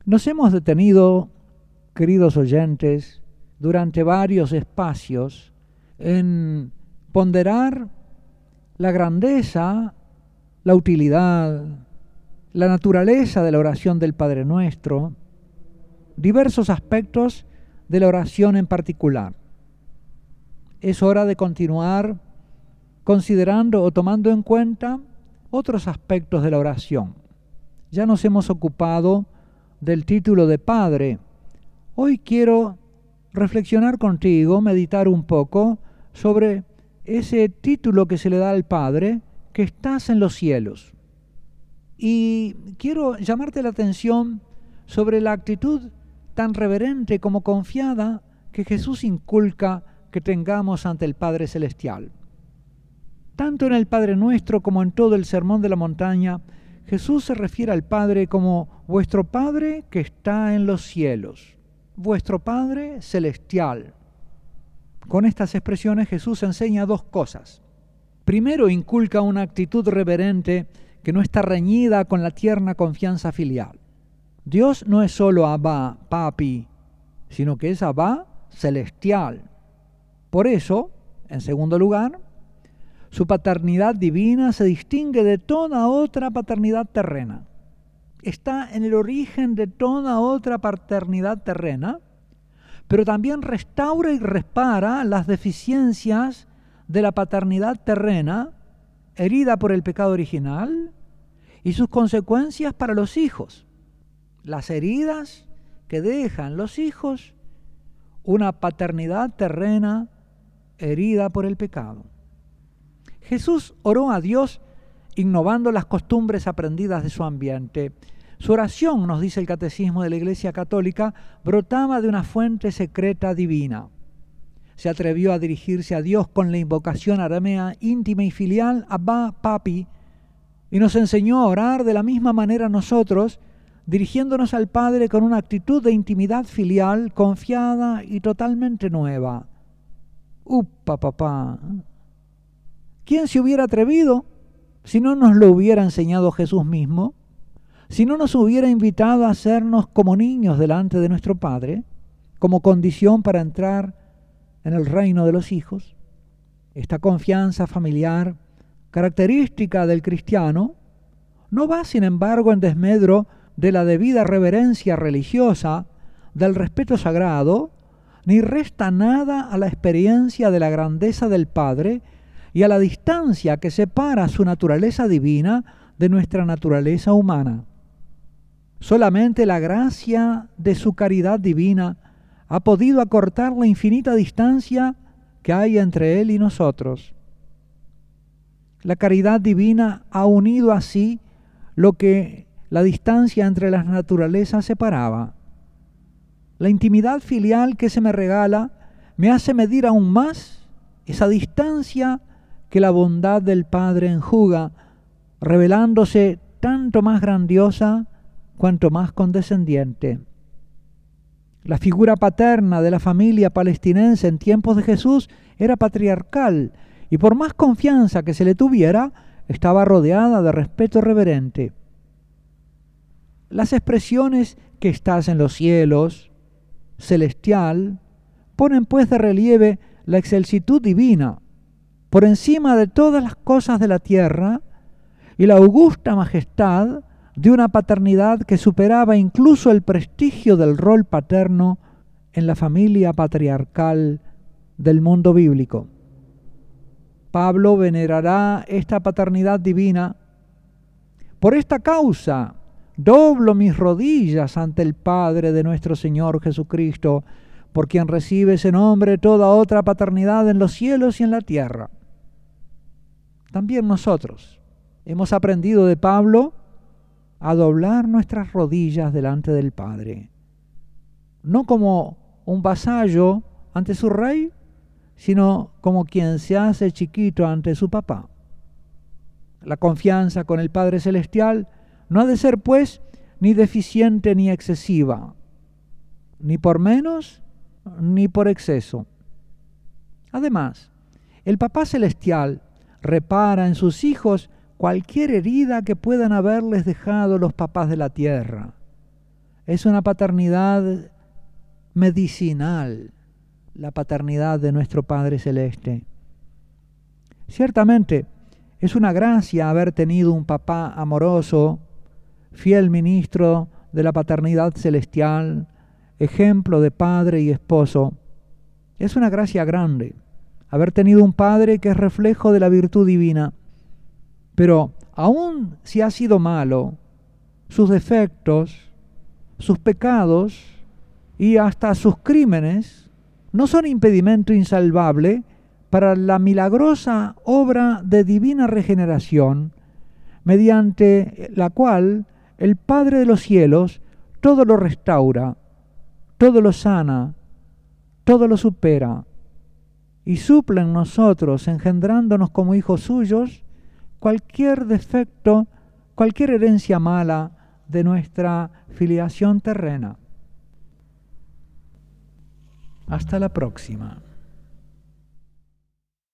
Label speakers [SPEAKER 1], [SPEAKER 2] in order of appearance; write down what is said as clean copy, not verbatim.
[SPEAKER 1] Nos hemos detenido, queridos oyentes, durante varios espacios en ponderar la grandeza, la utilidad, la naturaleza de la oración del Padre Nuestro, diversos aspectos de la oración en particular. Es hora de continuar considerando o tomando en cuenta otros aspectos de la oración. Ya nos hemos ocupado del título de Padre. Hoy quiero reflexionar contigo, meditar un poco sobre ese título que se le da al Padre, que estás en los cielos. Y quiero llamarte la atención sobre la actitud tan reverente como confiada que Jesús inculca que tengamos ante el Padre Celestial. Tanto en el Padre Nuestro como en todo el Sermón de la Montaña, Jesús se refiere al Padre como vuestro Padre que está en los cielos, vuestro Padre Celestial. Con estas expresiones Jesús enseña dos cosas. Primero, inculca una actitud reverente que no está reñida con la tierna confianza filial. Dios no es solo Abba, Papi, sino que es Abba celestial. Por eso, en segundo lugar, su paternidad divina se distingue de toda otra paternidad terrena. Está en el origen de toda otra paternidad terrena, pero también restaura y repara las deficiencias de la paternidad terrena, herida por el pecado original, y sus consecuencias para los hijos. Las heridas que dejan los hijos una paternidad terrena herida por el pecado. Jesús oró a Dios innovando las costumbres aprendidas de su ambiente. Su oración, nos dice el Catecismo de la Iglesia Católica, brotaba de una fuente secreta divina. Se atrevió a dirigirse a Dios con la invocación aramea íntima y filial, Abba, Papi, y nos enseñó a orar de la misma manera nosotros, dirigiéndonos al Padre con una actitud de intimidad filial, confiada y totalmente nueva. ¡Upa, papá! ¿Quién se hubiera atrevido si no nos lo hubiera enseñado Jesús mismo? Si no nos hubiera invitado a hacernos como niños delante de nuestro Padre, como condición para entrar en el reino de los hijos. Esta confianza familiar, característica del cristiano, no va, sin embargo, en desmedro de la debida reverencia religiosa, del respeto sagrado, ni resta nada a la experiencia de la grandeza del Padre y a la distancia que separa su naturaleza divina de nuestra naturaleza humana. Solamente la gracia de su caridad divina ha podido acortar la infinita distancia que hay entre Él y nosotros. La caridad divina ha unido así lo que la distancia entre las naturalezas separaba. La intimidad filial que se me regala me hace medir aún más esa distancia que la bondad del Padre enjuga, revelándose tanto más grandiosa cuanto más condescendiente. La figura paterna de la familia palestinense en tiempos de Jesús era patriarcal y por más confianza que se le tuviera, estaba rodeada de respeto reverente. Las expresiones que estás en los cielos, celestial, ponen pues de relieve la excelsitud divina, por encima de todas las cosas de la tierra, y la augusta majestad de una paternidad que superaba incluso el prestigio del rol paterno en la familia patriarcal del mundo bíblico. Pablo venerará esta paternidad divina. Por esta causa, doblo mis rodillas ante el Padre de nuestro Señor Jesucristo, por quien recibe ese nombre toda otra paternidad en los cielos y en la tierra. También nosotros hemos aprendido de Pablo a doblar nuestras rodillas delante del Padre, no como un vasallo ante su rey, sino como quien se hace chiquito ante su papá. La confianza con el Padre Celestial no ha de ser, pues, ni deficiente ni excesiva, ni por menos ni por exceso. Además, el Papá Celestial repara en sus hijos cualquier herida que puedan haberles dejado los papás de la tierra. Es una paternidad medicinal, la paternidad de nuestro Padre Celeste. Ciertamente, es una gracia haber tenido un papá amoroso, fiel ministro de la paternidad celestial, ejemplo de padre y esposo. Es una gracia grande haber tenido un padre que es reflejo de la virtud divina. Pero aun si ha sido malo, sus defectos, sus pecados y hasta sus crímenes no son impedimento insalvable para la milagrosa obra de divina regeneración, mediante la cual el Padre de los cielos todo lo restaura, todo lo sana, todo lo supera, y suple en nosotros, engendrándonos como hijos suyos, cualquier defecto, cualquier herencia mala de nuestra filiación terrena. Hasta la próxima.